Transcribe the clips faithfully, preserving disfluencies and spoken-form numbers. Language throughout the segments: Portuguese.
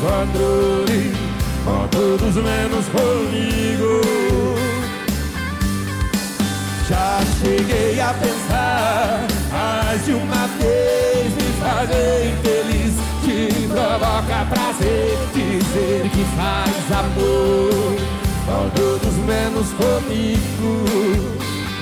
controle, com todos menos comigo. Já cheguei a pensar mais de uma vez me fazer infeliz. Te provoca prazer dizer que faz amor com todos menos comigo.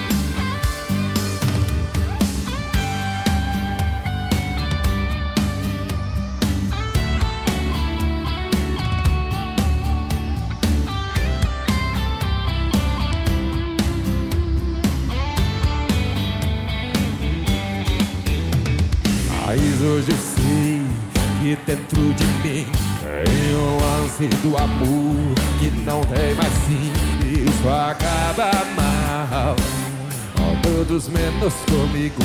Mas hoje eu sei que dentro de mim tem um ânsia do amor que não tem mais fim. Isso acaba mal, com todos menos comigo.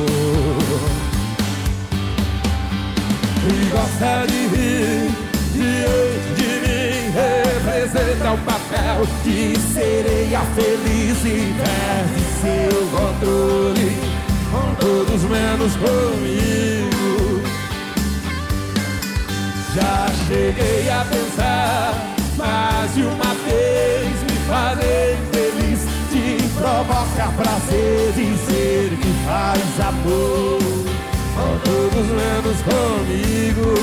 E gosta de rir diante de mim, representa o papel de sereia feliz e perde seu controle, com todos menos comigo. Já cheguei a pensar mais de uma vez me fazer feliz. Te provoca prazer dizer que faz amor com todos menos comigo.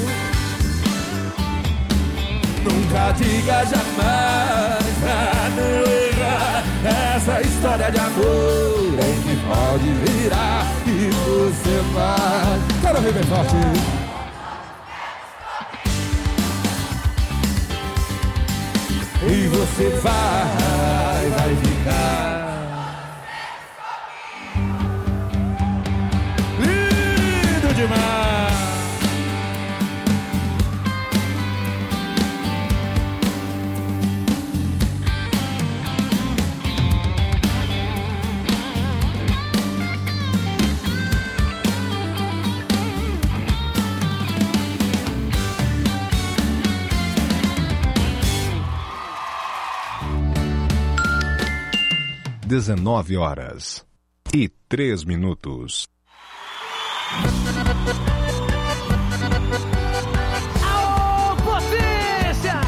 Nunca diga jamais pra não errar essa história de amor em que pode virar e você vai. Quero ver bem forte. E você vai, vai ficar lindo demais. dezenove horas e três minutos. Aô, potência!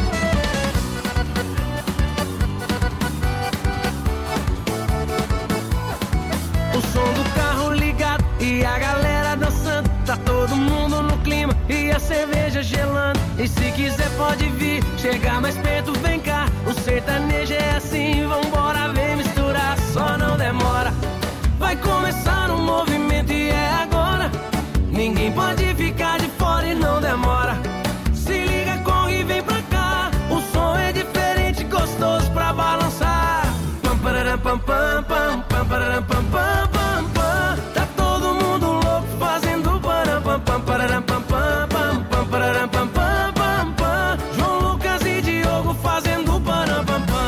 O som do carro ligado e a galera dançando. Tá todo mundo no clima e a cerveja gelando. E se quiser pode vir, chegar mais perto, vem cá. O sertanejo é assim, vambora, vem misturar, só não demora. Vai começar um movimento e é agora. Ninguém pode ficar de fora e não demora. Se liga, corre e vem pra cá. O som é diferente, gostoso pra balançar. Pam, pararam, pam, pam, pam, pam, pararam, pam, pam, pam, pam. Tá todo mundo louco fazendo param, pam, pam, pararam, pam, pam, pam, pam, pararam, pam, pam, pam, pam. João Lucas e Diogo fazendo param, pam, pam.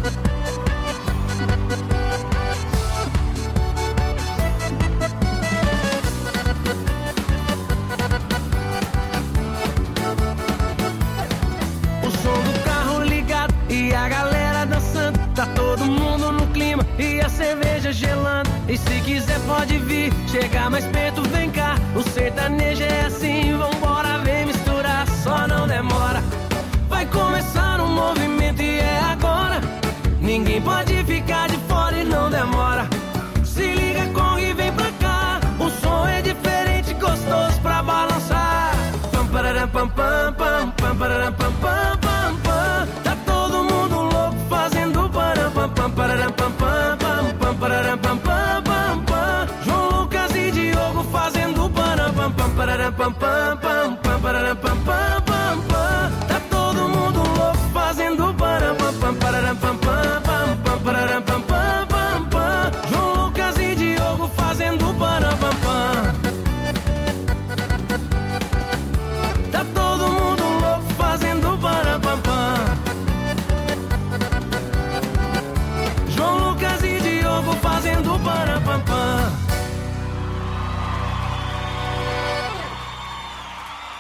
E a galera dançando, tá todo mundo no clima e a cerveja gelando. E se quiser pode vir, chegar mais perto, vem cá. O sertanejo é assim, vambora, vem misturar, só não demora. Vai começar um movimento e é agora. Ninguém pode ficar de fora e não demora. Se liga, corre e vem pra cá. O som é diferente, gostoso pra balançar. Pam, pararam, pam, pam, pam, pam, pararam, pam, pam, pam, pam. Tá todo mundo louco fazendo param, pam, pam, pararam, pam, pam, pam, pam, pararam, pam, pam, pam, pam. João Lucas e Diogo fazendo param, pam, pam, pararam, pam, pam, pam, pam, pararam, pam, pam, pam, pam. Tá todo mundo louco fazendo param, pam, pam, pararam, pam, pam, pam, pam, pararam, pam, pam, pam, pam. João Lucas e Diogo fazendo param, pam, pam. Tá todo mundo louco fazendo param, pam, pam. João Lucas e Diogo fazendo param, pam, pam.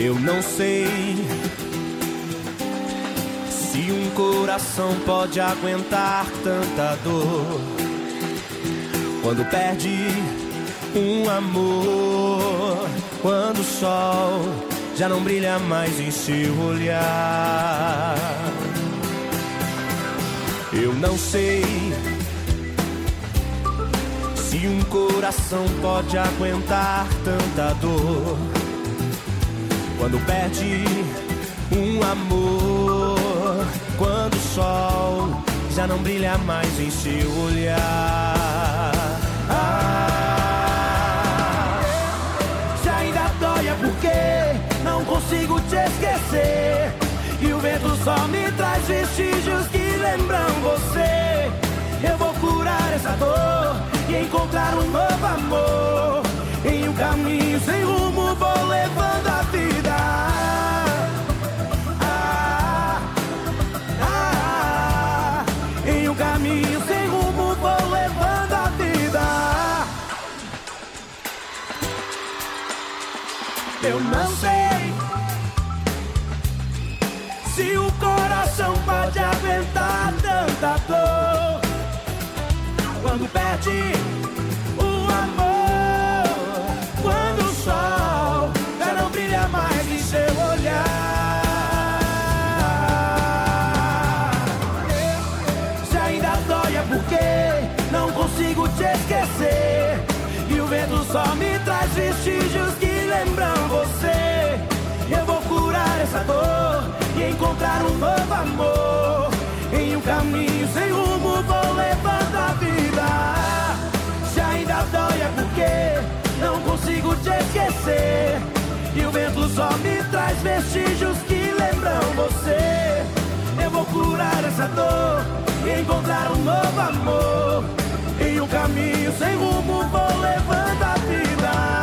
Eu não sei se um coração pode aguentar tanta dor quando perde um amor, quando o sol já não brilha mais em seu olhar. Eu não sei se um coração pode aguentar tanta dor quando perde um amor, quando o sol já não brilha mais em seu olhar. Ah, se ainda dói é porque não consigo te esquecer, e o vento só me traz vestígios que lembram você. Eu vou curar essa dor e encontrar um novo amor. Em um caminho sem rumo vou levando a vida. Ah, ah, ah. Em um caminho sem rumo vou levando a vida. Eu não sei se o coração pode aguentar tanta dor quando perde o amor, quando o sol já não brilha mais em seu olhar. Se ainda dói é porque não consigo te esquecer, e o vento só me traz vestígios que lembram você. Eu vou curar essa dor e encontrar um novo amor. Em um caminho sem rumo vou levando a vida. Se ainda dói é porque não consigo te esquecer, e o vento só me traz vestígios que lembram você. Eu vou curar essa dor e encontrar um novo amor. Em um caminho sem rumo vou levando a vida.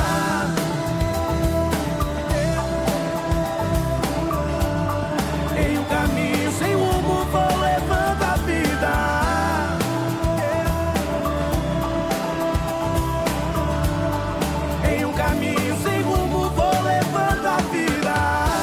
Em um caminho sem rumo vou levando a vida. Em um caminho sem rumo vou levando a vida.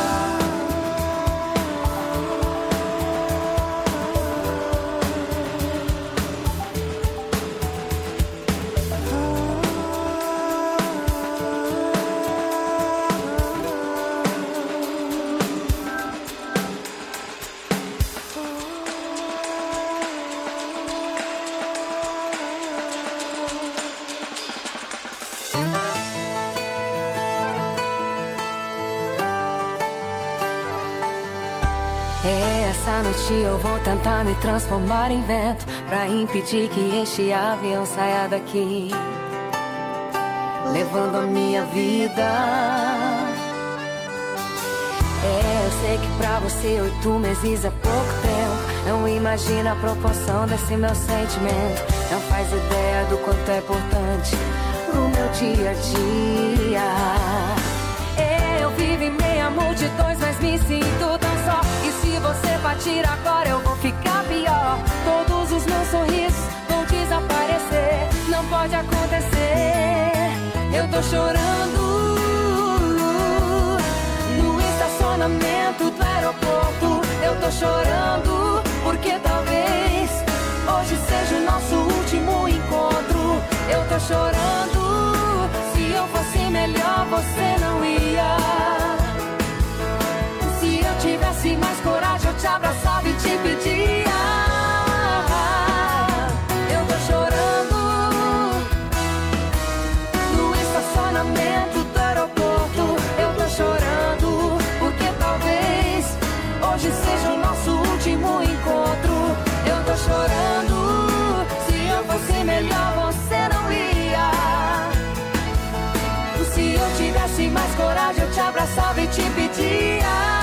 Essa noite eu vou tentar me transformar em vento pra impedir que este avião saia daqui, levando a minha vida. É, eu sei que pra você oito meses é pouco tempo. Não imagina a proporção desse meu sentimento. Não faz ideia do quanto é importante pro meu dia a dia. Eu vivo em meio a multidões, mas me sinto tão só. E se você partir agora eu vou ficar pior. Todos os meus sorrisos vão desaparecer. Não pode acontecer. Eu tô chorando no estacionamento do aeroporto. Eu tô chorando porque talvez hoje seja o nosso último encontro. Eu tô chorando. Se eu fosse melhor você não ia. Se eu tivesse mais coragem eu te abraçava e te pedia. Eu tô chorando no estacionamento do aeroporto. Eu tô chorando porque talvez hoje seja o nosso último encontro. Eu tô chorando. Se eu fosse melhor você não ia. Se eu tivesse mais coragem eu te abraçava e te pedia.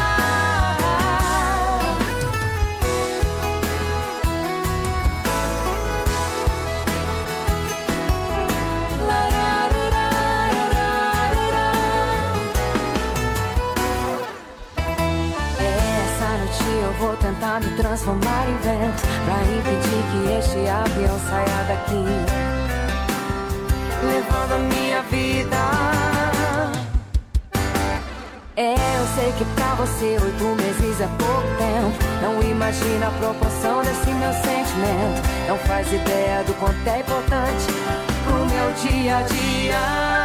Essa noite eu vou tentar me transformar em vento pra impedir que este avião saia daqui, levando a minha vida. É, eu sei que pra você oito meses é pouco tempo. Não imagina a proporção desse meu sentimento. Não faz ideia do quanto é importante pro meu dia a dia.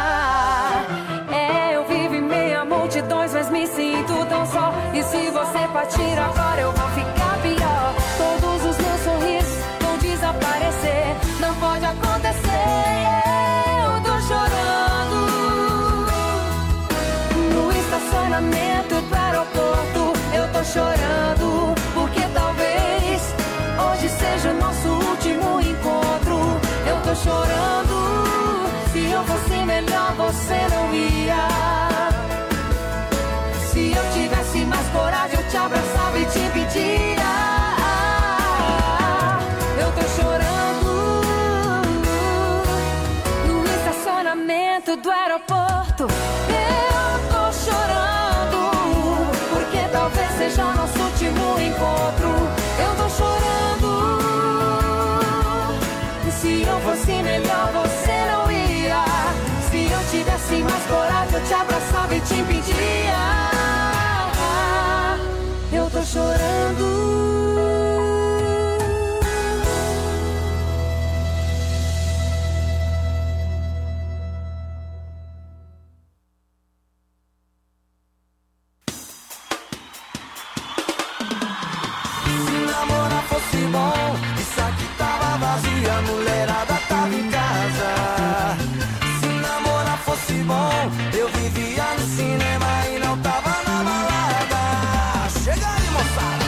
É, eu vivo em meio a multidões, mas me sinto tão só. E se você partir agora eu vou ficar pior. Todos os meus sorrisos vão desaparecer. Não pode acontecer, eu tô chorando no estacionamento do aeroporto. Eu tô chorando porque talvez hoje seja o nosso último encontro. Eu tô chorando, se eu fosse melhor você não ia. Se eu tivesse mais coragem eu te abraçava e te pedia. Eu tô chorando no estacionamento do aeroporto. Eu tô chorando porque talvez seja o nosso último encontro. Eu tô chorando, se eu fosse melhor você não ia. Se eu tivesse mais coragem eu te abraçava e te pedia. Eu tô chorando. Bom, isso aqui tava vazio, a mulherada tava em casa. Se namorar fosse bom, eu vivia no cinema e não tava na balada. Chega aí, moçada.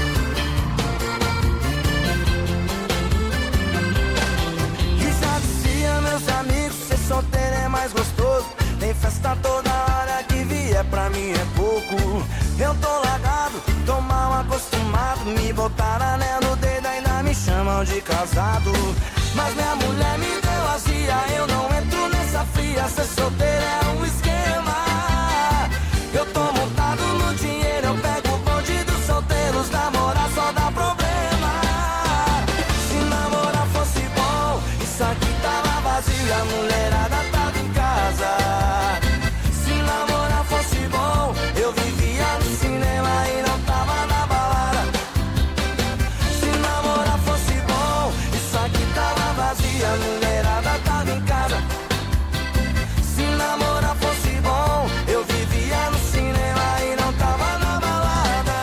E já dizia meus amigos, ser solteiro é mais gostoso. Tem festa toda hora, que vier pra mim é pouco. Eu tô largado, tô mal acostumado. Me botaram anel no dedo, ainda me chamam de casado. Mas minha mulher me deu azia, eu não entro nessa fria. Ser solteiro é um esquema. Eu tô montado no dinheiro, eu pego o bonde dos solteiros. Namorar só dá problema. Se namorar fosse bom, isso aqui tava vazio, a mulherada tava em casa. Se namorar fosse bom, eu vivia no cinema e não tava na balada. Se namorar fosse bom, isso aqui tava vazio, a mulherada tava em casa. Se namorar fosse bom, eu vivia no cinema e não tava na balada.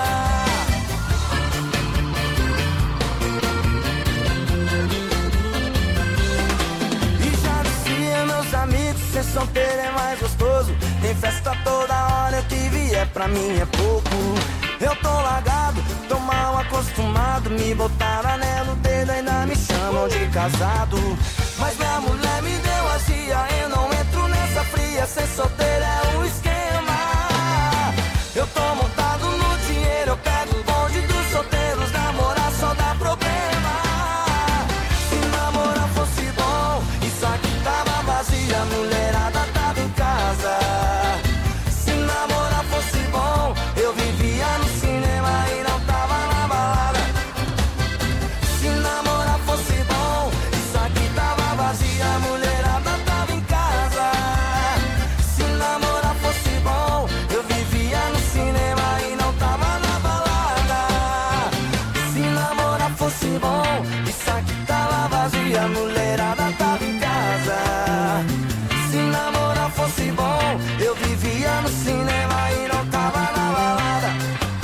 E já dizia meus amigos, ser solteiro é mais gostoso. Tem festa toda hora, o que vier pra mim é pouco. Eu tô largado, tô mal acostumado. Me botaram anel no dedo, ainda me chamam de casado. Mas minha mulher me deu azia, eu não entro nessa fria. Ser solteiro é um esquema. Eu tô montado no dinheiro, eu pego o bonde dos solteiros. Namorar só dá problema. Se namorar fosse bom, isso aqui tava vazio, a mulherada tava em casa. Se namorar fosse bom, eu vivia no cinema e não tava na balada. Se namorar fosse bom, isso aqui tava vazio, a mulherada tava em casa. Se namorar fosse bom, eu vivia no cinema e não tava na balada. Se namorar fosse bom, isso aqui tava vazio, a mulherada tava em casa. Se namorar fosse bom, eu vivia no cinema e não tava na balada.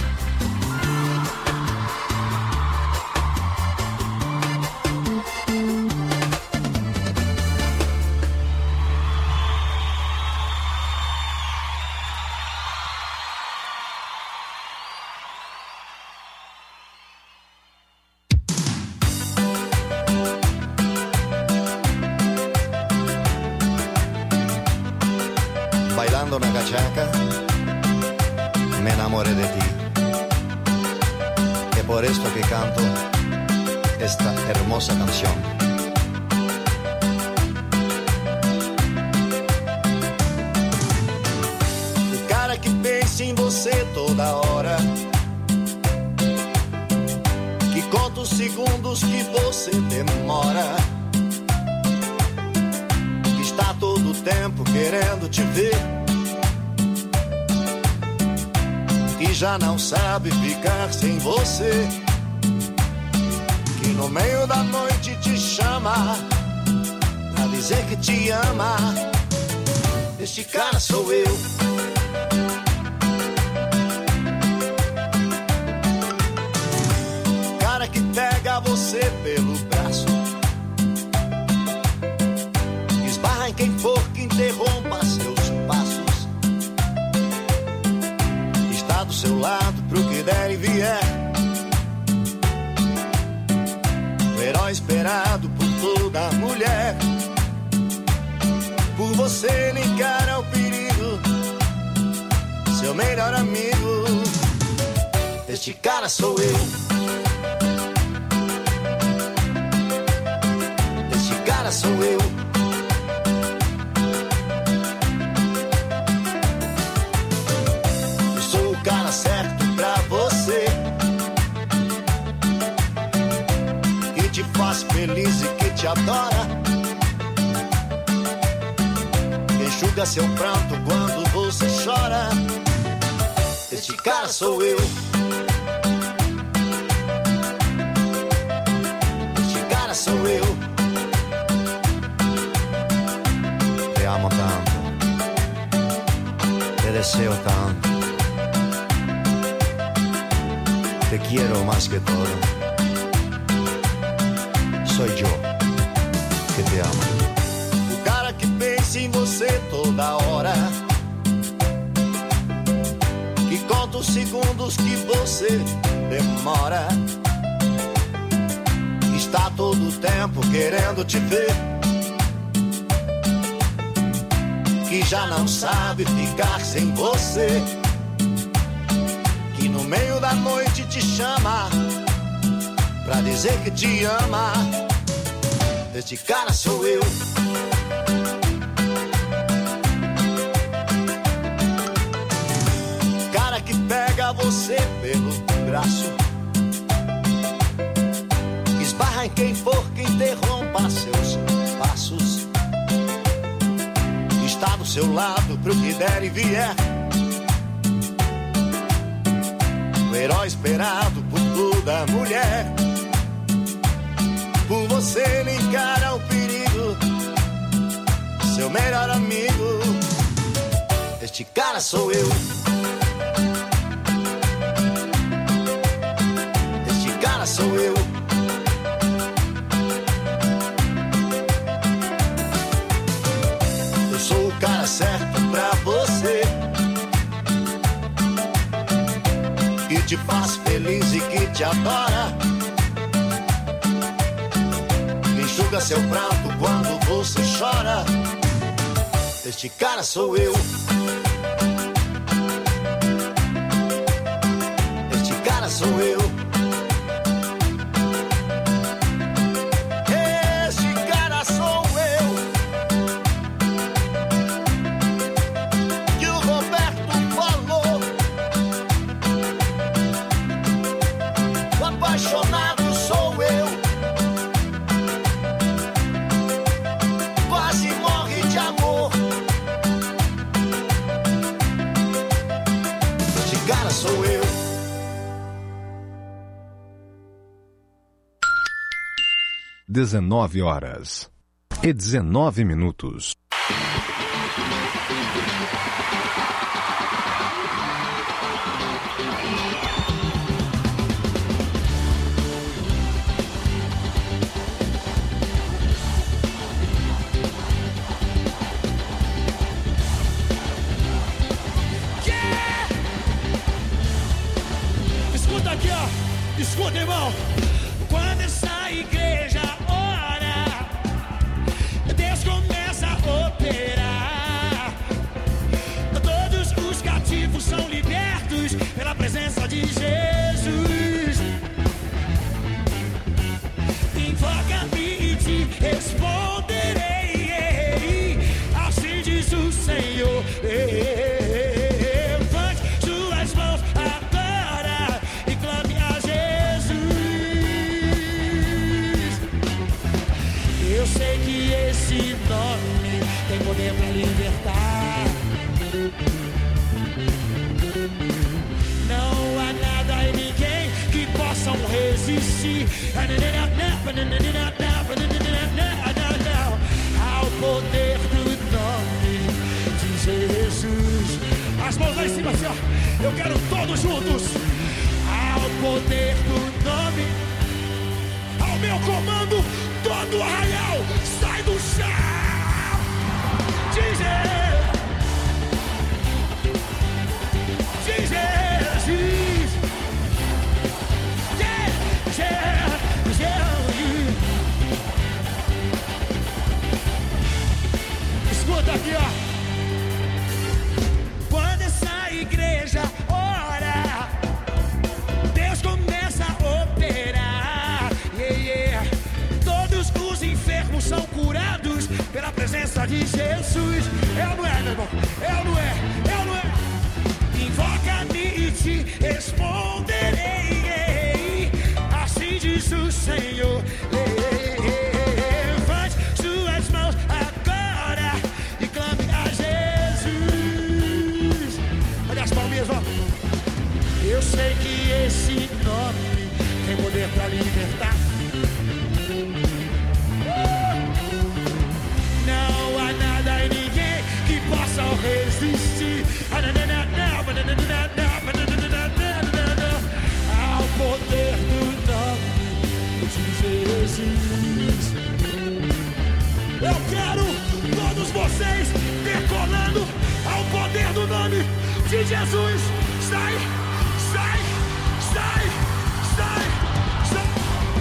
Bailando una cachaca, me enamoré de ti. Es por esto que canto esta hermosa canción. O cara que pensa em você toda hora, que conta os segundos que você demora, que está todo o tempo querendo te ver, que já não sabe ficar sem você, que no meio da noite te chama pra dizer que te ama. Este cara sou eu. Cara que pega você pelo braço, esbarra em quem for que interrompa seus passos, está do seu lado pro que der e vier, o herói esperado por toda mulher. Por você ele encara o perigo, seu melhor amigo. Este cara sou eu. Este cara sou eu. Eu sou o cara certo pra você, que te faz feliz e que te adora, enxuga seu pranto quando você chora. Este cara sou eu. Este cara sou eu. Te amo tanto, te deseo tanto, te quiero más que todo. Soy yo que te amo. Pensa em você toda hora, que conta os segundos que você demora, está todo o tempo querendo te ver, que já não sabe ficar sem você, que no meio da noite te chama pra dizer que te ama. Este cara sou eu. Que pega você pelo braço, esbarra em quem for que interrompa seus passos, está do seu lado pro que der e vier, o herói esperado por toda mulher. Por você ele encara o perigo, seu melhor amigo. Este cara sou eu. Sou eu. Eu sou o cara certo pra você, que te faz feliz e que te adora, que enxuga seu pranto quando você chora. Este cara sou eu. Este cara sou eu. dezenove horas e dezenove minutos. Yeah! Escuta aqui, ó. Escuta, irmão. Quando essa igreja ora, Deus começa a operar. Todos os cativos são libertos pela presença de Jesus. Invoca-me e te responderei, assim diz o Senhor. Levante suas mãos agora e clame a Jesus. Eu sei que esse nome tem poder pra libertar. resistir ao poder do nome de Jesus. As mãos lá em cima assim, ó. Eu quero todos juntos. Ao poder do nome, ao meu comando, todo o arraial sai do chão. Diz Diz Jesus. Escuta aqui, ó. Quando essa igreja ora, Deus começa a operar. Yeah, yeah. Todos os enfermos são curados pela presença de Jesus. Eu não é, meu irmão. Eu não é. Eu não é. Invoca-me e te responderei. Assim diz o Senhor. Levante suas mãos agora e clame a Jesus. Olha as palminhas, ó. Eu sei que esse nome tem poder pra libertar. Não há nada e ninguém que possa resistir ao poder do nome de Jesus. Eu quero todos vocês decolando ao poder do nome de Jesus. Sai, sai, sai, sai, sai.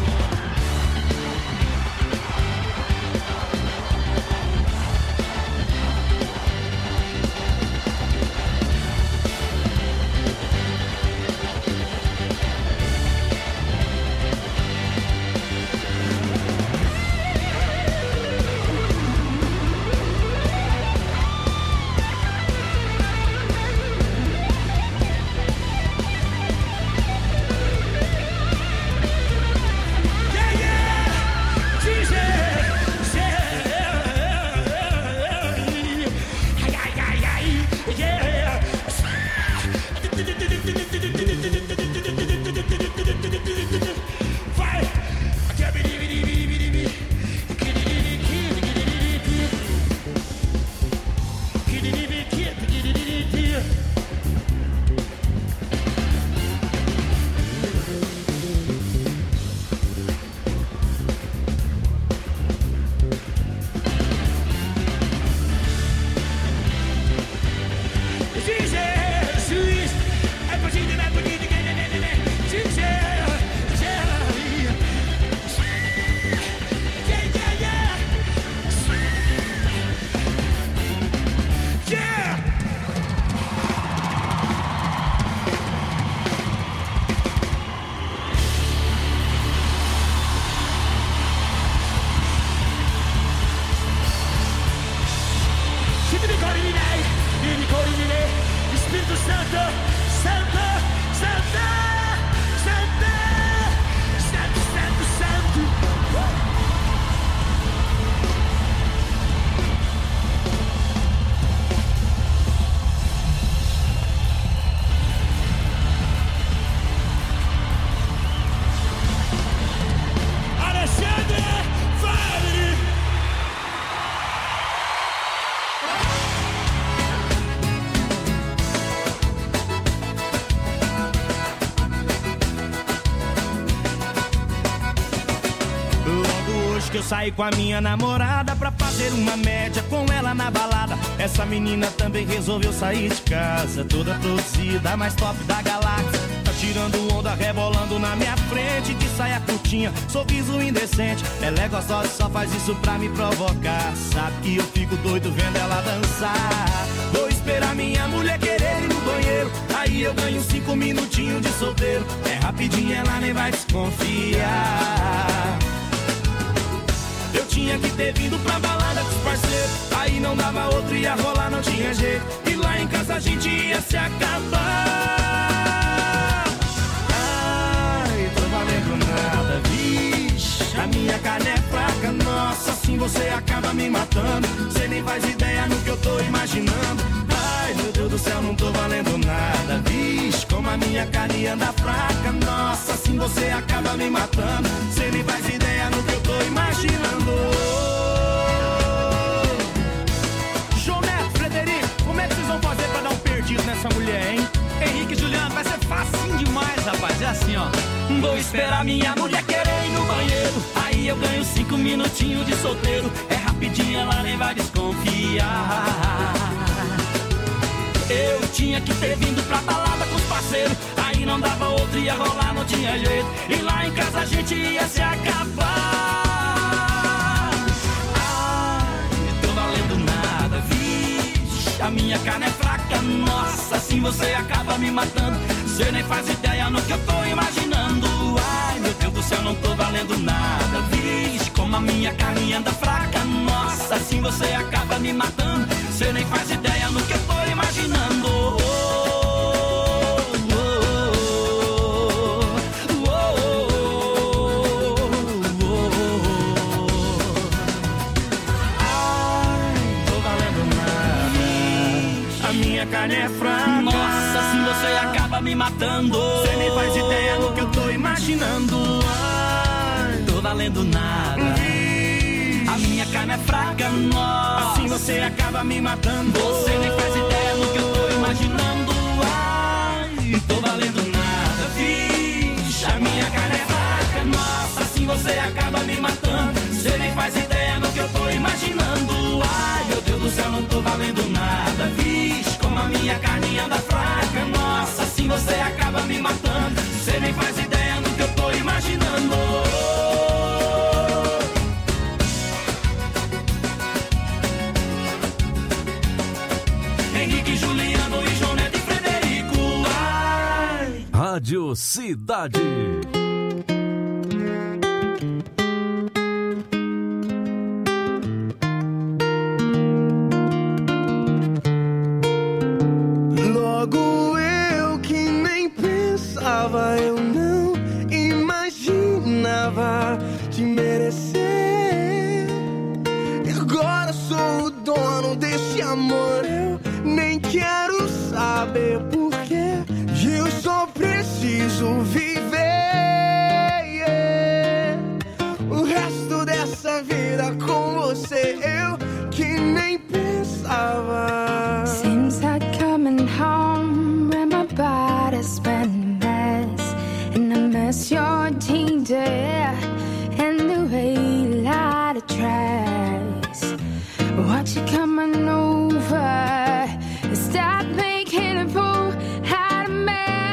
Que eu saí com a minha namorada pra fazer uma média com ela na balada. Essa menina também resolveu sair de casa, toda produzida, mais top da galáxia. Tá tirando onda, rebolando na minha frente, de saia curtinha, sorriso indecente. Ela é gostosa, só faz isso pra me provocar. Sabe que eu fico doido vendo ela dançar. Vou esperar minha mulher querer ir no banheiro, aí eu ganho cinco minutinhos de solteiro. É rapidinho, ela nem vai desconfiar. Eu tinha que ter vindo pra balada com os parceiros, aí não dava outro, ia rolar, não tinha jeito. E lá em casa a gente ia se acabar. Ai, tô valendo nada, vixe, a minha carne é fraca, nossa, assim você acaba me matando. Cê nem faz ideia no que eu tô imaginando. Ai, meu Deus do céu, não tô valendo nada, vixe, como a a minha carne anda fraca. Nossa, assim você acaba me matando. Cê nem faz ideia no que eu tô imaginando. João Neto, Frederico, como é que vocês vão fazer pra dar um perdido nessa mulher, hein? Henrique e Juliano, vai ser facinho demais, rapaz. É assim, ó. Vou esperar minha mulher querer ir no banheiro. Aí eu ganho cinco minutinhos de solteiro. É rapidinho, ela nem vai desconfiar. Eu tinha que ter vindo pra balada com os parceiros. Aí não dava outro, ia rolar, não tinha jeito. E lá em casa a gente ia se acabar. Ai, tô valendo nada, vixe. A minha carne é fraca, nossa, assim você acaba me matando. Cê nem faz ideia no que eu tô imaginando. Ai, meu Deus do céu, não tô valendo nada, vixe. Como a minha carne anda fraca, nossa, assim você acaba me matando. Cê nem faz ideia no que eu tô imaginando. Oh, oh, oh, oh, oh, oh. Ai, tô valendo nada. A minha carne é fraca. Nossa, assim você acaba me matando. Cê nem faz ideia no que eu tô imaginando. Ai, tô valendo nada. A minha carne é fraca, nossa, assim você acaba me matando. Você nem faz ideia no que eu tô imaginando. Ai, tô valendo nada, vixe. A minha carne é fraca, nossa, assim você acaba me matando. Você nem faz ideia no que eu tô imaginando. Ai, meu Deus do céu, não tô valendo nada, vixe. Como a minha carne anda fraca, nossa, assim você acaba me matando. Você nem faz ideia no que eu tô imaginando. Henrique, Juliano e João Neto e Frederico. Ai. Rádio Cidade. Logo eu que nem pensava, eu não imaginava te merecer. E agora sou o dono desse amor. Eu nem quero saber porquê. Eu só preciso viver, yeah. O resto dessa vida com você. Eu que nem pensava. Seems like coming home when my body's been a mess, and I miss your ginger and the way you light the trash. Watch you coming over, stop making a fool out of me.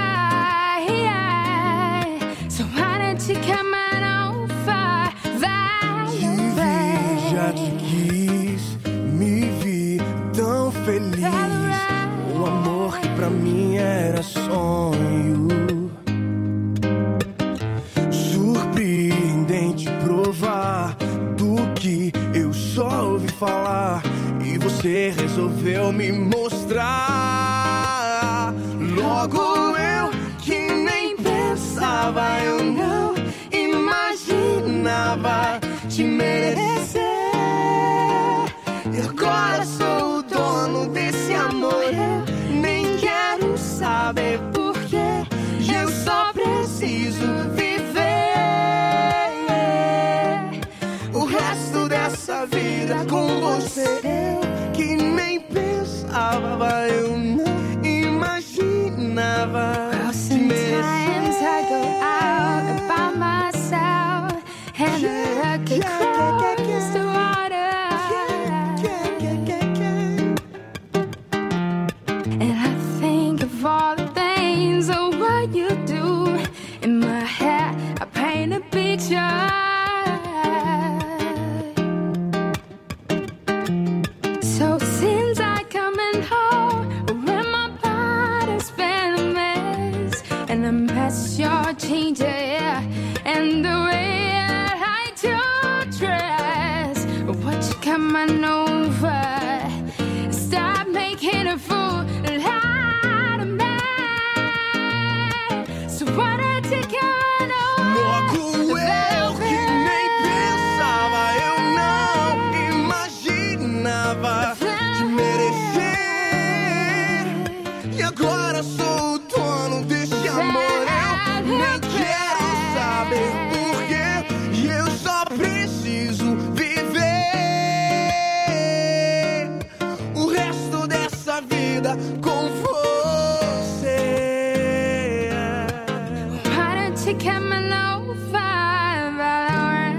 So why don't you come on over, Valerie? Já te quis, me vi tão feliz. O amor que pra mim era sonho. Surpreendente provar do que eu só ouvi falar. E você resolveu me mostrar. Logo eu que nem pensava, eu não imaginava te merecer. E agora sou o dono desse amor. Eu nem quero saber porquê. Eu só preciso viver o resto dessa vida com você. Eu que nem pensava, eu não imaginava. Well, sometimes I go out by myself and I look across the water, and I think of all the things of what you do. In my head I paint a picture. So since I coming home, when my body's been a mess, and I mess your ginger and the way I do dress. What you coming over? Stop making a fool out of me. So what did you coming over? Logo eu que nem pensava, eu não imaginava te merecer. E agora sou o dono desse she kept me low five alright.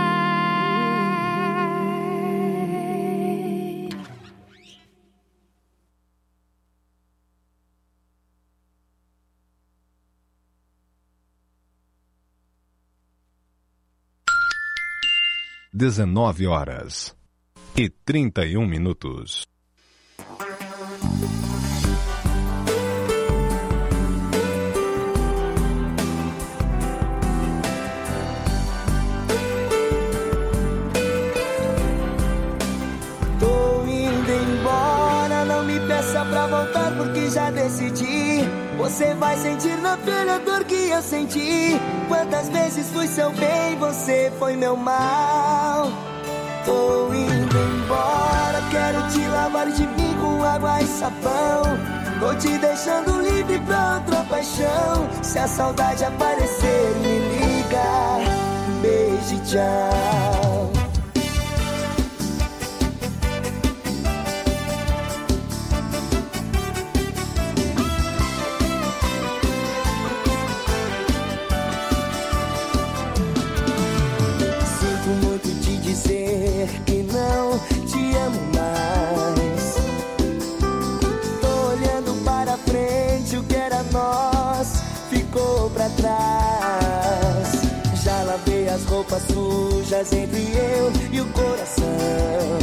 dezenove horas e trinta e um minutos. Tô indo embora, não me peça pra voltar porque já decidi. Você vai sentir na pele a dor que eu senti. Quantas vezes fui seu bem, você foi meu mal. Tô indo embora, quero te lavar de mim com água e sabão. Tô te deixando livre pra outra paixão. Se a saudade aparecer, me liga. Beijo e tchau. Que não te amo mais. Tô olhando para frente, o que era nós ficou pra trás. Já lavei as roupas sujas entre eu e o coração.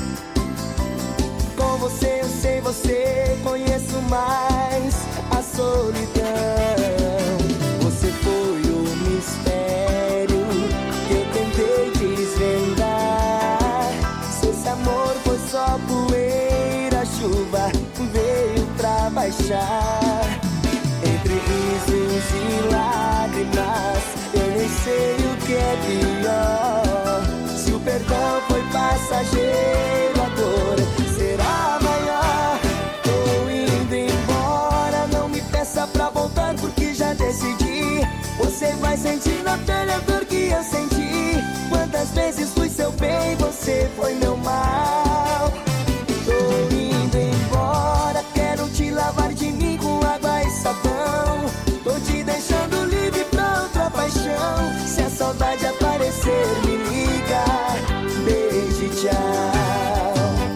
Com você eu sei, você conheço mais a solidão. Você foi o mistério que eu tentei desvendar. Esse amor foi só poeira, a chuva veio pra baixar. Entre risos e lágrimas, eu nem sei o que é pior. Se o perdão foi passageiro, a dor será maior. Tô indo embora, não me peça pra voltar porque já decidi. Você vai sentir na pele a dor que eu senti. Quantas vezes fui seu bem, você foi meu mal. Tô indo embora, quero te lavar de mim com água e sabão. Tô te deixando livre pra outra paixão. Se a saudade aparecer, me liga. Beijo e tchau.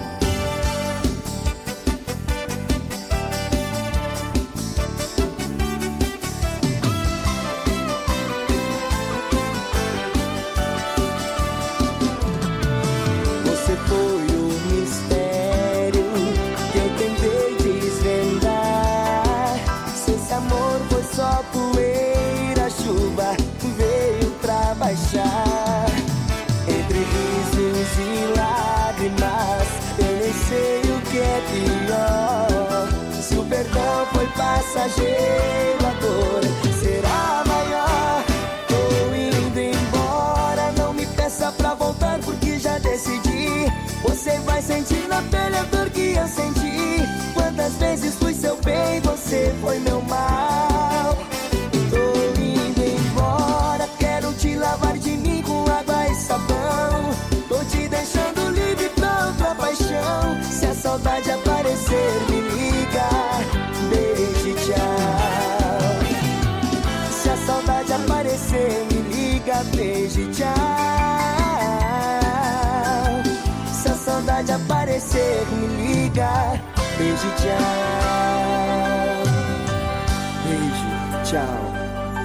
Só poeira, a chuva veio pra baixar. Entre risos e lágrimas, eu nem sei o que é pior. Se o perdão foi passageiro, a dor será maior. Tô indo embora, não me peça pra voltar porque já decidi. Você vai sentir na pele a dor que eu senti. Quantas vezes fui seu bem, você foi meu mal. Tô indo embora, quero te lavar de mim com água e sabão. Tô te deixando livre pra outra paixão. Se a saudade aparecer, me liga. Beijo e tchau. Se a saudade aparecer, me liga. Beijo e tchau. Se a saudade aparecer, me liga. Beijo e tchau. Beijo, tchau.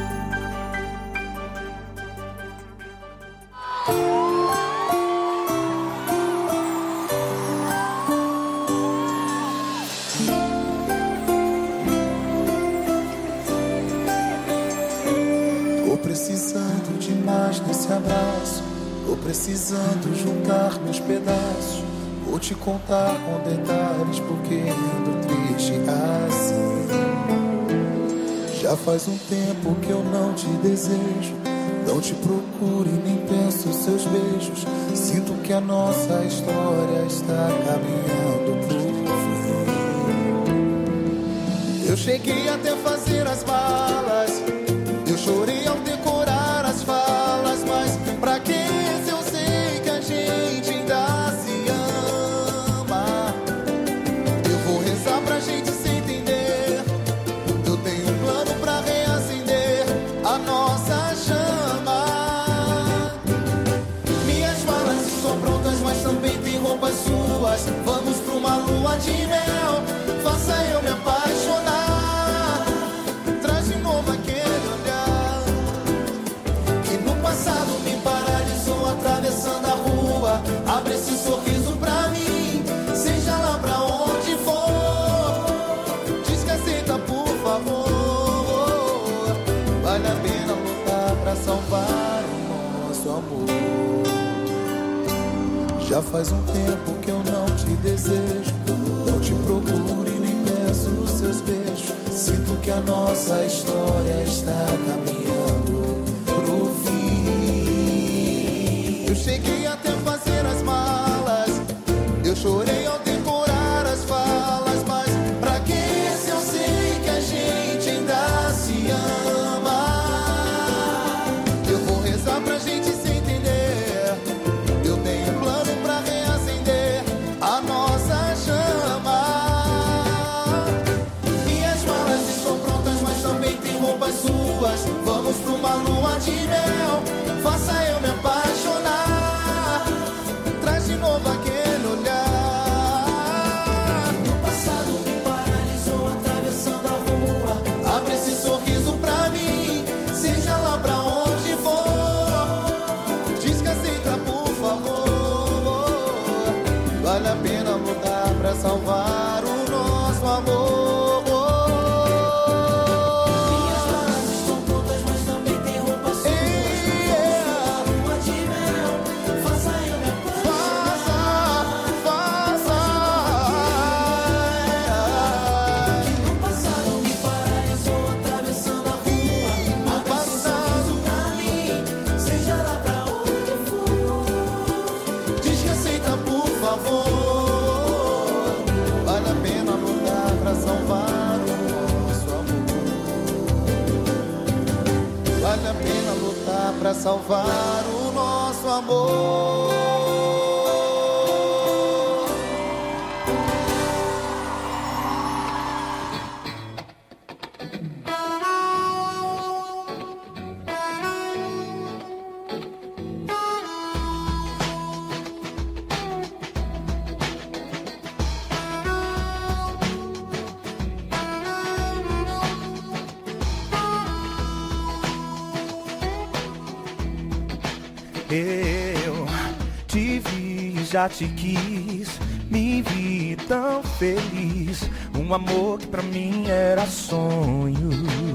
Tô precisando de mais desse abraço. Tô precisando juntar meus pedaços. Vou te contar com detalhes porque ando triste assim. Já faz um tempo que eu não te desejo. Não te procuro e nem penso seus beijos. Sinto que a nossa história está caminhando pro fim. Eu cheguei até fazer as malas. Eu chorei ao decorar as falas. Mas pra que se eu sei que a gente ainda se ama? Eu vou rezar pra gente se entender. Eu tenho um plano pra reacender a nossa de mel, faça eu me apaixonar. Traz de novo aquele olhar que no passado me paralisou atravessando a rua. Abre esse sorriso pra mim, seja lá pra onde for. Diz que aceita, por favor. Vale a pena lutar pra salvar o nosso amor. Já faz um tempo que eu não te desejo, não te procuro e nem peço os seus beijos. Sinto que a nossa história está caminhando pro fim. Eu cheguei até fazer as malas, eu chorei ao decorar as falas, mas pra que se eu sei que a gente ainda se ama? Eu vou rezar pra gente se entender. Eu tenho um plano pra reacender a nossa chama. Minhas malas estão prontas, mas também tem roupas suas. Vamos pra uma lua de mel, faça eu me apaixonar. Traz de novo aquele olhar. No passado me paralisou atravessando a rua. Abre esse sorriso pra mim, seja lá pra onde for. Diz que aceita, por favor. Vale a pena lutar pra salvar o nosso amor. Minhas malas estão prontas, mas também tem roupas suas. Yeah. Lua de mel, faça eu me apaixonar. Faça, faça. No passado me paralisou atravessando a rua. Abre esse sorriso pra mim, seja lá pra onde for. Diz que aceita, por favor. Vale a pena lutar pra salvar o nosso amor. Vale a pena lutar pra salvar o nosso amor. Eu te vi, já te quis, me vi tão feliz. Um amor que pra mim era sonho.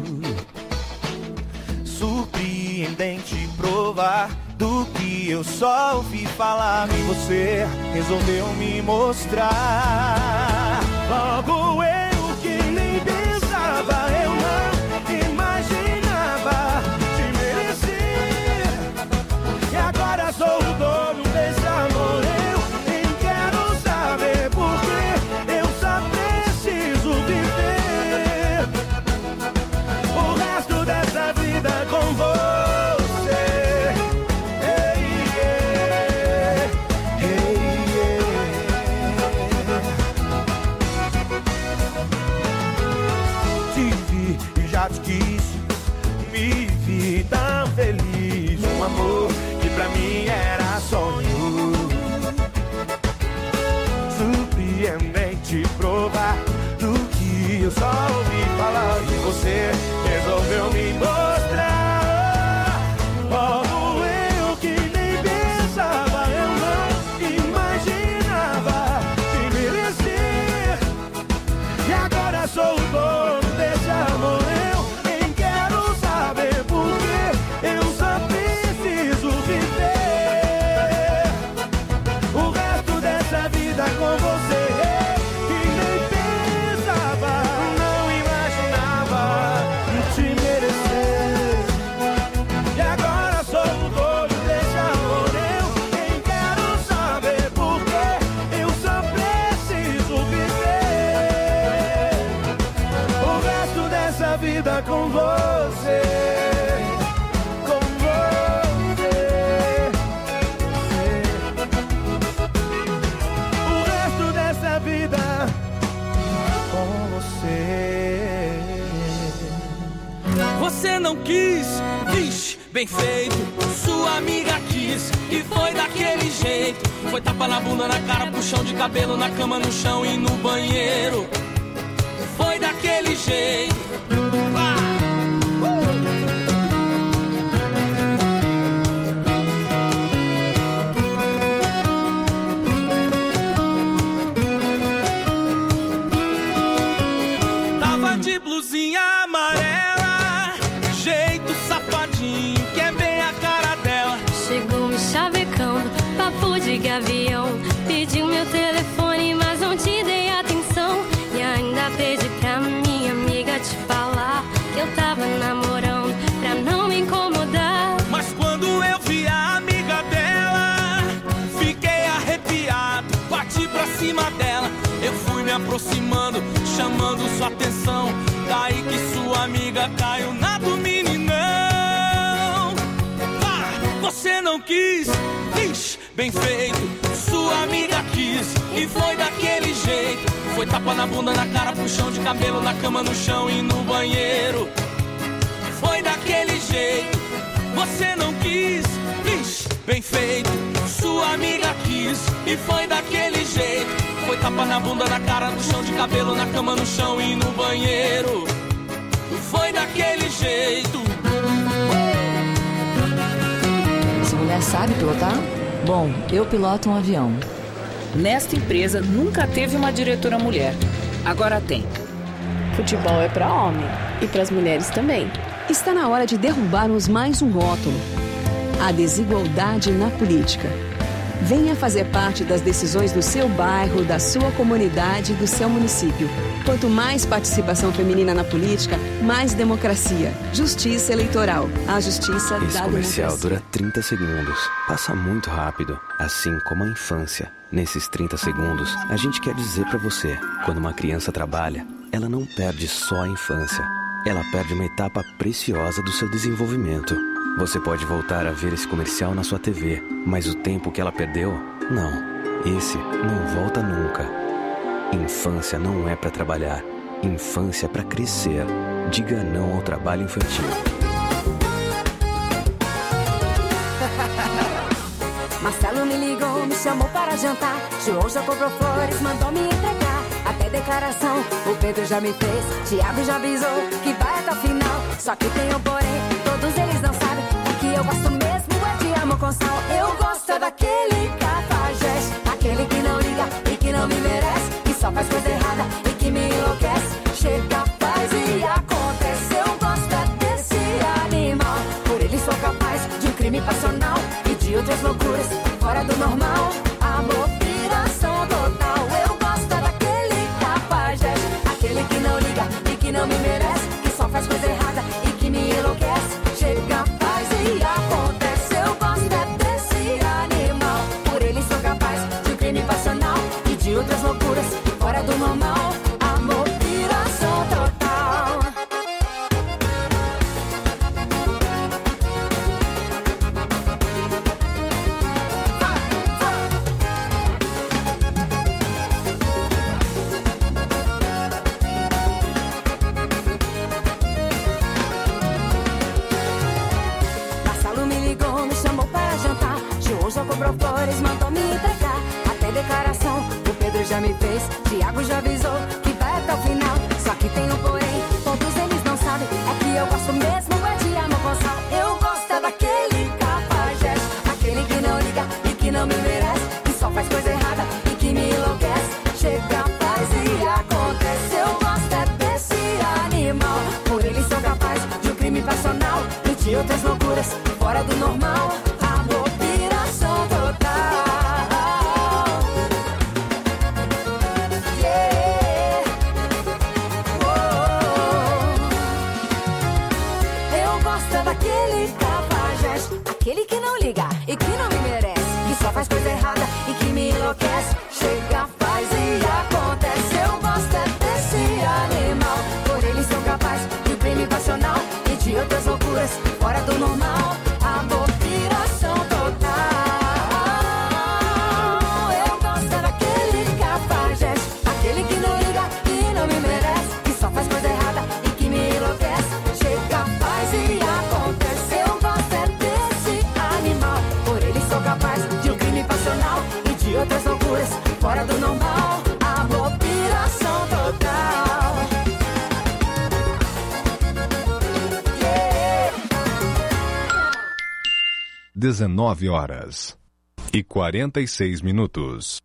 Surpreendente provar do que eu só ouvi falar. E você resolveu me mostrar. Logo eu que nem pensava, eu não imaginava te merecer. E agora sou o dono desse amor. Eu nem quero saber porque eu só preciso viver o resto dessa vida com você. Hey, yeah. Hey, yeah. Você não quis, vixe, bem feito. Sua amiga quis e foi daquele jeito. Foi tapa na bunda, na cara, puxão de cabelo, na cama, no chão e no banheiro. Foi daquele jeito. Ah! Tava de blusinha amarela, jeito safadinho, que é bem a cara dela. Chegou me chavecando, papo de gavião. Pediu meu telefone, mas não te dei atenção. E ainda pedi pra minha amiga te falar que eu tava namorando, pra não me incomodar. Mas quando eu vi a amiga dela, fiquei arrepiado, bati pra cima dela. Eu fui me aproximando, chamando sua atenção. Daí que sua amiga caiu na do meninão. Ah, você não quis, ixi, bem feito. Sua amiga quis e foi daquele jeito. Foi tapa na bunda, na cara, puxão de cabelo, na cama, no chão e no banheiro. Foi daquele jeito. Você não quis, ixi, bem feito. Sua amiga quis e foi daquele jeito. Foi tapa na bunda, na cara, no chão de cabelo, na cama, no chão e no banheiro. Foi daquele jeito. Essa mulher sabe pilotar? Bom, eu piloto um avião. Nesta empresa nunca teve uma diretora mulher. Agora tem. Futebol é para homem e para as mulheres também. Está na hora de derrubarmos mais um rótulo: a desigualdade na política. Venha fazer parte das decisões do seu bairro, da sua comunidade e do seu município. Quanto mais participação feminina na política, mais democracia. Justiça eleitoral. A justiça Esse da comercial democracia. dura trinta segundos. Passa muito rápido, assim como a infância. Nesses trinta segundos, a gente quer dizer pra você: quando uma criança trabalha, ela não perde só a infância. Ela perde uma etapa preciosa do seu desenvolvimento. Você pode voltar a ver esse comercial na sua T V, mas o tempo que ela perdeu, não. Esse não volta nunca. Infância não é pra trabalhar. Infância é pra crescer. Diga não ao trabalho infantil. Marcelo me ligou, me chamou para jantar. João já comprou flores, mandou me entregar. Até declaração, o Pedro já me fez. Thiago já avisou que vai até o final. Só que tem um porém, todos eles não sabem. O que eu gosto mesmo é de amor com sal. Eu gosto é daquele cafajeste, aquele que não liga e que não me merece, que só faz coisa errada e que me enlouquece. Chega, faz e acontece. Eu gosto é desse animal. Por ele sou capaz de um crime passional e de outras loucuras fora do normal. Amor, piração total. Eu gosto é daquele cafajeste, aquele que não liga e que não me merece, que só faz coisa errada e que me enlouquece. Chega, faz e acontece. Eu gosto é desse animal. Por ele sou capaz de um crime passional e de outras loucuras fora do normal. Amor, piração total. Marcelo me ligou, me chamou para jantar. João já comprou flores, mandou me entregar. Até declaração, o Pedro já me fez. Thiago já avisou que vai até o final. Só que tem um porém, todos eles não sabem. É que eu gosto mesmo é de amor com sal. Eu gosto é daquele cafajeste, aquele que não liga e que não me merece, que só faz coisa errada e que me enlouquece. Chega, faz e acontece. Eu gosto é desse animal. Por ele sou capaz de um crime passional e de outras loucuras fora do normal. Amor, piração total. Yeah. Oh. Eu gosto é daquele cafajeste, aquele que não liga e que não me merece, que só faz coisa errada e que me enlouquece. Chega, faz e acontece. Eu gosto é desse animal. Por ele sou capaz de um crime passional e de outras loucuras fora do normal. Amor, piração total. Eu gosto é daquele cafajeste, aquele que não liga e não me merece, que só faz coisa errada e que me enlouquece. Chega, faz dezenove horas e quarenta e seis minutos.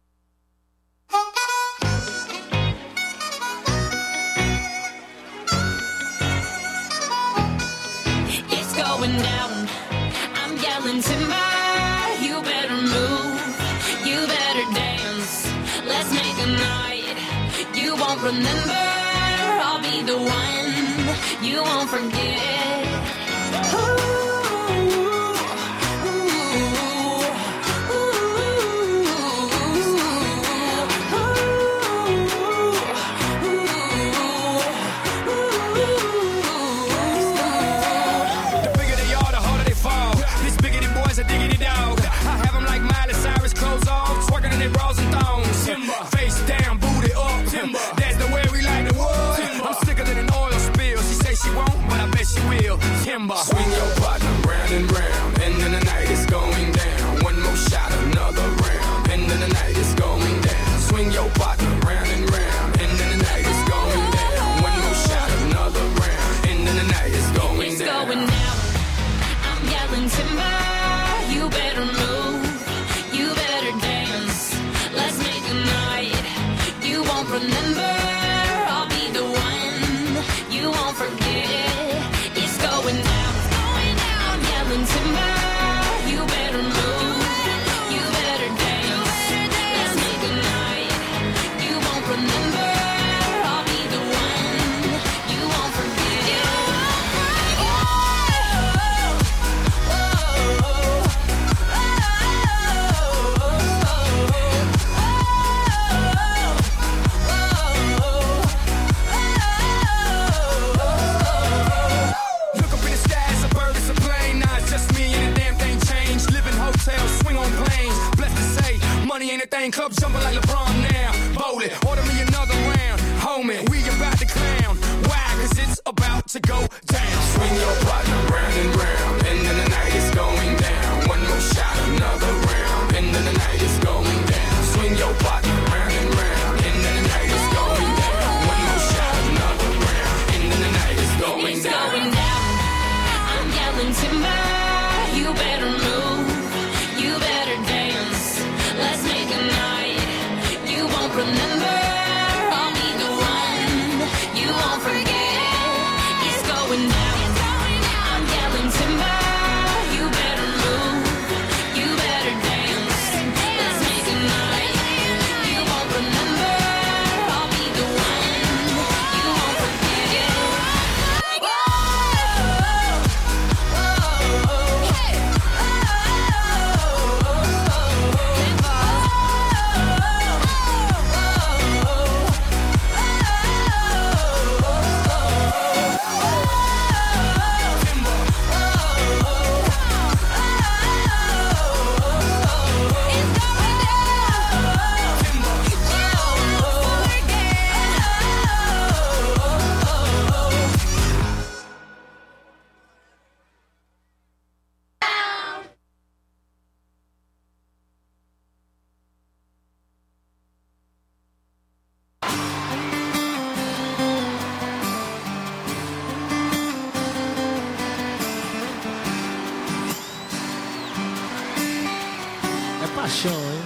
It's going down. I'm yelling timber. You better move. You better dance. Let's make a night you won't remember. I'll be the one you won't forget. Ooh. Diggity dog, I have them like Miley Cyrus, clothes off, twerking in their bras and thongs. Timber. Face down, booty up. Timber. That's the way we like the wood. Timber. I'm sicker than an oil spill. She say she won't, but I bet she will. Timber. Swing your partner round and round, and then the night is going down. One more shot, another round, and then the night is going down. Swing your partner round and round, and then the night is going down. One more shot, another round, and then the night is going it's down. Going down. I'm yelling timber. You better move, you better dance. Let's make a night you won't remember. I'll be the one you won't forget. It's going down, it's going down. I'm yelling timber. You better move, you better dance. Let's make a night you won't remember. I'll be the one you won't forget. Oh, oh, oh. Money ain't a thing, club jumping like LeBron now. Bowl it, order me another round. Homie, we about to clown. Why? Cause it's about to go down. Swing your partner round and round, and then the night is going down. One more shot, another round, and then the night is going down. Swing your partner round and round, and then the night is going down. One more shot, another round, and then the night is going it's down. Going down. I'm yelling timber. You better move. You better dance. Let's make a night you won't remember. I'll be the one you won't forget. It's going down. I'm yelling timber. You better move. You better dance. Let's make a night you won't remember. I'll be the one you won't forget. Whoa, whoa, whoa. Hey. Paixão, hein?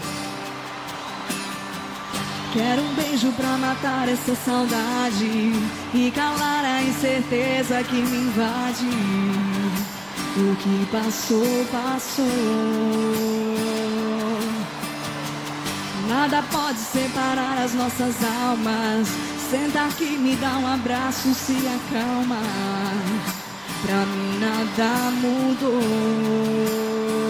Quero um beijo pra matar essa saudade e calar a incerteza que me invade. O que passou, passou. Nada pode separar as nossas almas. Senta aqui, me dá um abraço, se acalma. Pra mim nada mudou.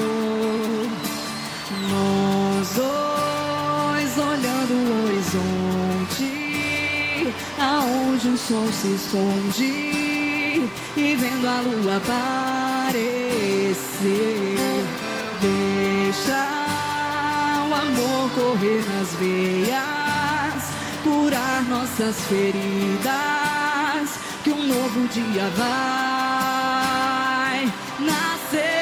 Nós dois olhando o horizonte, aonde o sol se esconde, e vendo a lua aparecer. Deixa o amor correr nas veias, curar nossas feridas, que um novo dia vai nascer.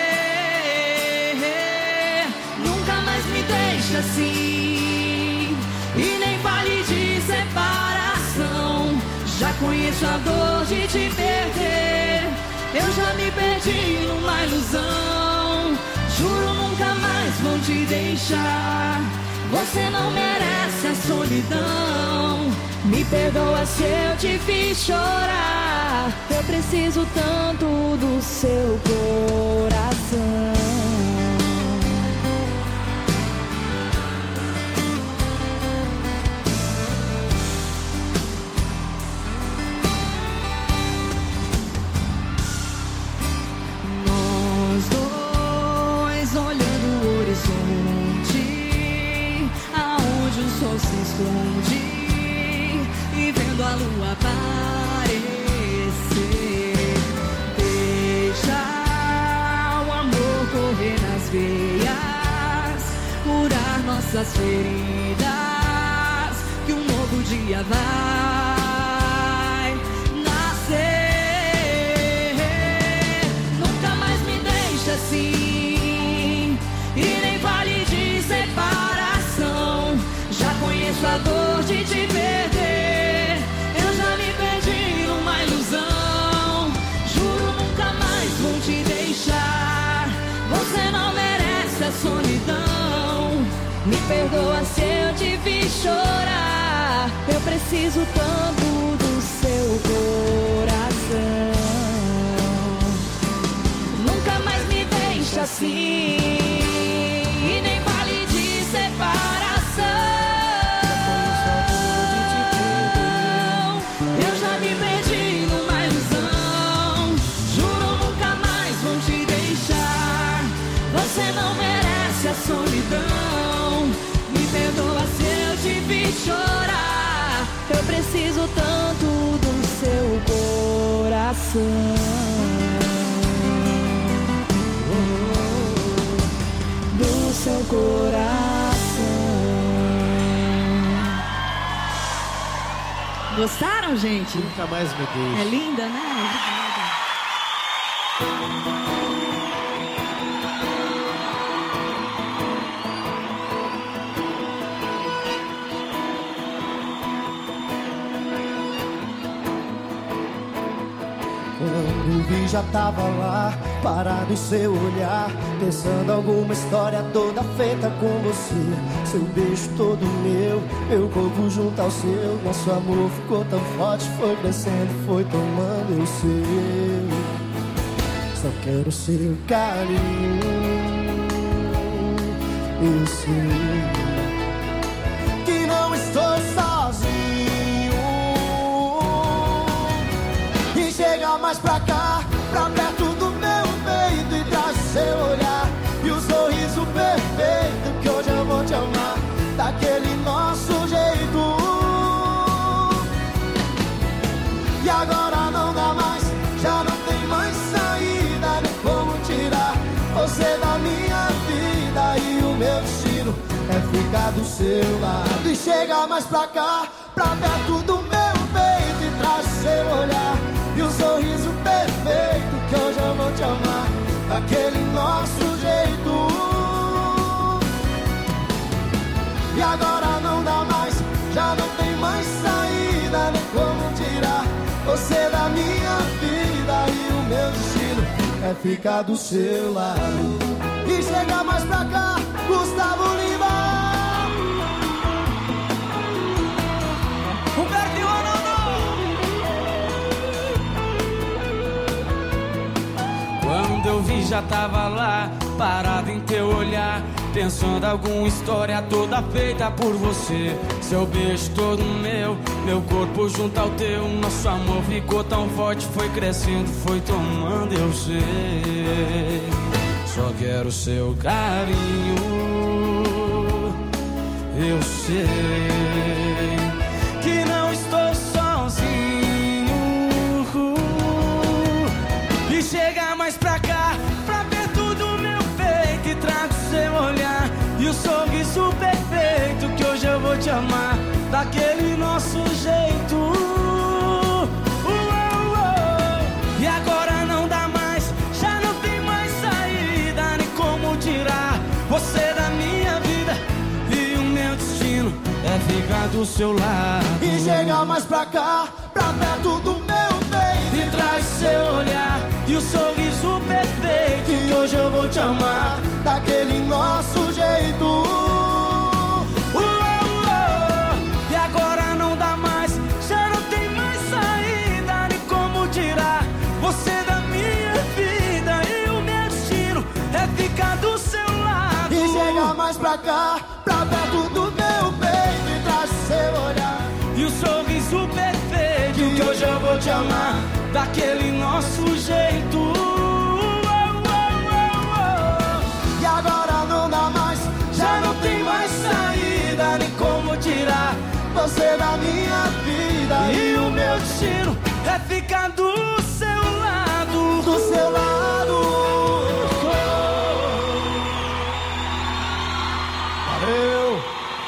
Assim, e nem fale de separação. Já conheço a dor de te perder. Eu já me perdi numa ilusão. Juro te deixar. Você não merece a solidão. Me perdoa se eu te fiz chorar. Eu preciso tanto do seu coração. Nós dois olhando o horizonte, aonde o sol se esconde, e vendo a lua aparecer. Deixa o amor correr nas veias, curar nossas feridas, que um novo dia vai nascer. Nunca mais me deixa assim, e nem vale de separação. Já conheço a dor de te perder, eu já me perdi numa ilusão. Juro, nunca mais vou te deixar. Você não merece a solidão. Me perdoa se eu te fiz chorar. Eu preciso tanto do seu coração. Nunca mais me deixa assim, e nem vale de separação. Eu já me perdi numa ilusão. Juro, nunca mais vou te deixar. Você não merece a solidão. Me perdoa se eu te fiz chorar. Eu preciso tanto do seu coração. Do seu coração. Gostaram, gente? Nunca mais me deixe. É linda, né? Obrigada. Quando vi já tava lá, parado em seu olhar, pensando alguma história toda feita com você. Seu beijo todo meu, meu corpo junto ao seu. Nosso amor ficou tão forte, foi crescendo, foi tomando eu sei. Só quero seu carinho, eu sei que não estou sozinho. E chega mais pra cá, pra perto do meu peito, e traz seu olhar e o sorriso perfeito, que hoje eu vou te amar daquele nosso jeito. E agora não dá mais, já não tem mais saída, nem como tirar você da minha vida. E o meu destino é ficar do seu lado. E chega mais pra cá, pra perto do meu peito, e traz seu olhar e o sorriso perfeito, que hoje eu vou te amar daquele nosso jeito. E agora não dá mais, já não tem mais saída, nem como tirar você da minha vida. E o meu destino é ficar do seu lado. E chega mais pra cá, Gustavo Lima. Humberto e Quando eu vi já tava lá, parado em teu olhar, pensando alguma história toda feita por você. Seu beijo todo meu, meu corpo junto ao teu. Nosso amor ficou tão forte, foi crescendo, foi tomando, eu sei. Só quero seu carinho, eu sei que não estou sozinho. E chega mais pra cá, pra perto do meu peito, e trago seu olhar e o sorriso perfeito, que hoje eu vou te amar daquele nosso jeito. Uou, uou. E agora não dá mais, já não tem mais saída, nem como tirar você da minha vida. E o meu destino é ficar do seu lado. E chega mais pra cá, pra perto do meu peito, e traz seu olhar e o sorriso perfeito, que hoje eu vou te amar daquele nosso jeito. Uh, uh, uh. E agora não dá mais, já não tem mais saída, nem como tirar você da minha vida. E o meu destino é ficar do seu lado. E chega mais pra cá, pra perto do meu peito e traz o seu olhar e o sorriso perfeito, que hoje eu vou te amar daquele nosso jeito. E agora não dá mais, já não tem mais saída, nem como tirar você da minha vida. E o meu destino é ficar do seu lado, do seu lado. Valeu.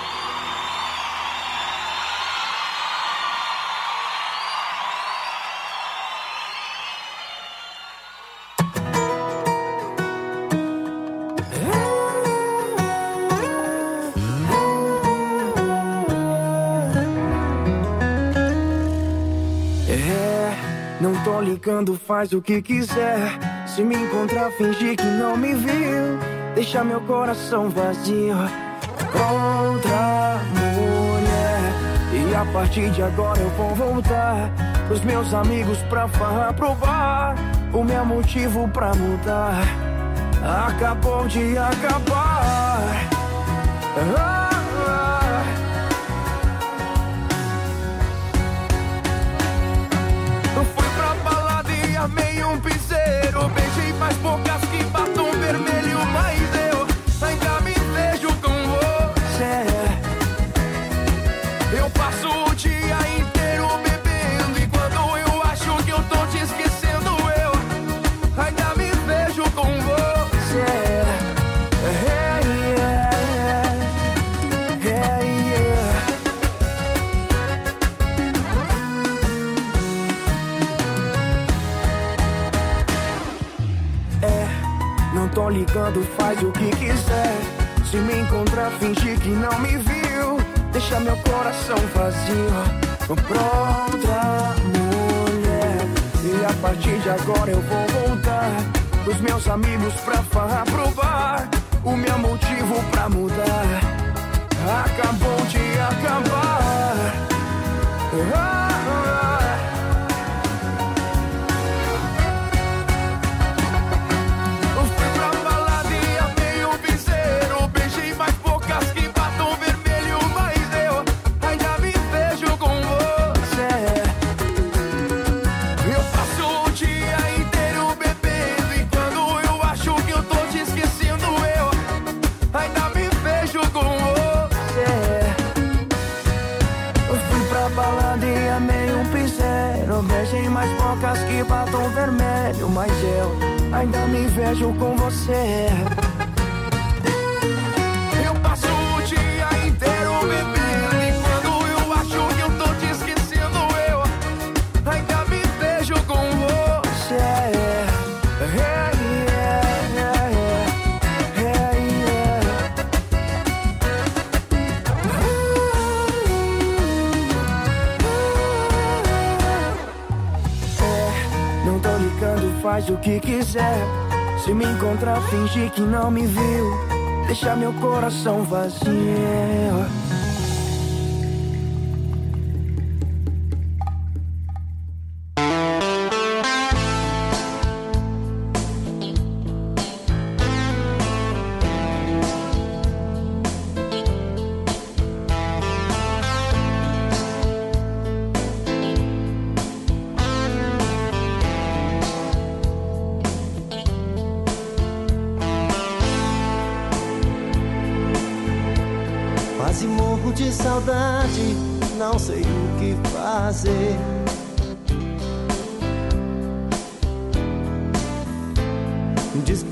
Não tô ligando, faz o que quiser. Se me encontrar, fingir que não me viu. Deixa meu coração vazio contra mulher. E a partir de agora eu vou voltar pros meus amigos pra farra, pro bar. O meu motivo pra mudar acabou de acabar. ah, ah. Eu fui pra balada e amei um piseiro. Beijei mais bocas que batom vermelho, mas eu ainda me vejo com você. Eu passo o dia inteiro bebendo e quando eu acho que eu tô te esquecendo, eu ainda me vejo com você. Hey, yeah, yeah. Hey, yeah. É, não tô ligando, faz o que quiser. Se me encontrar, fingir que não me viu. Deixa meu coração vazio pra outra mulher. E a partir de agora eu vou voltar pros meus amigos pra farra, pro bar. O meu motivo pra mudar acabou de acabar. ah, ah. Eu fui pra balada e amei um piseiro. Beijei mais bocas que batom vermelho, mas eu ainda me vejo com você. Eu passo o dia inteiro bebendo e quando eu acho que eu tô te esquecendo, eu ainda me vejo com você. Eu fui pra balada e amei um piseiro. Beijei mais bocas que batom vermelho, mas eu ainda me vejo com você. Eu passo o dia inteiro bebendo e quando eu acho que eu tô te esquecendo, eu ainda me vejo com você. Hey, yeah, yeah, yeah. Hey, yeah. É, não tô ligando, faz o que quiser. Se me encontrar, fingir que não me viu. Deixa meu coração vazio. Quase morro de saudade, não sei o que fazer. Diz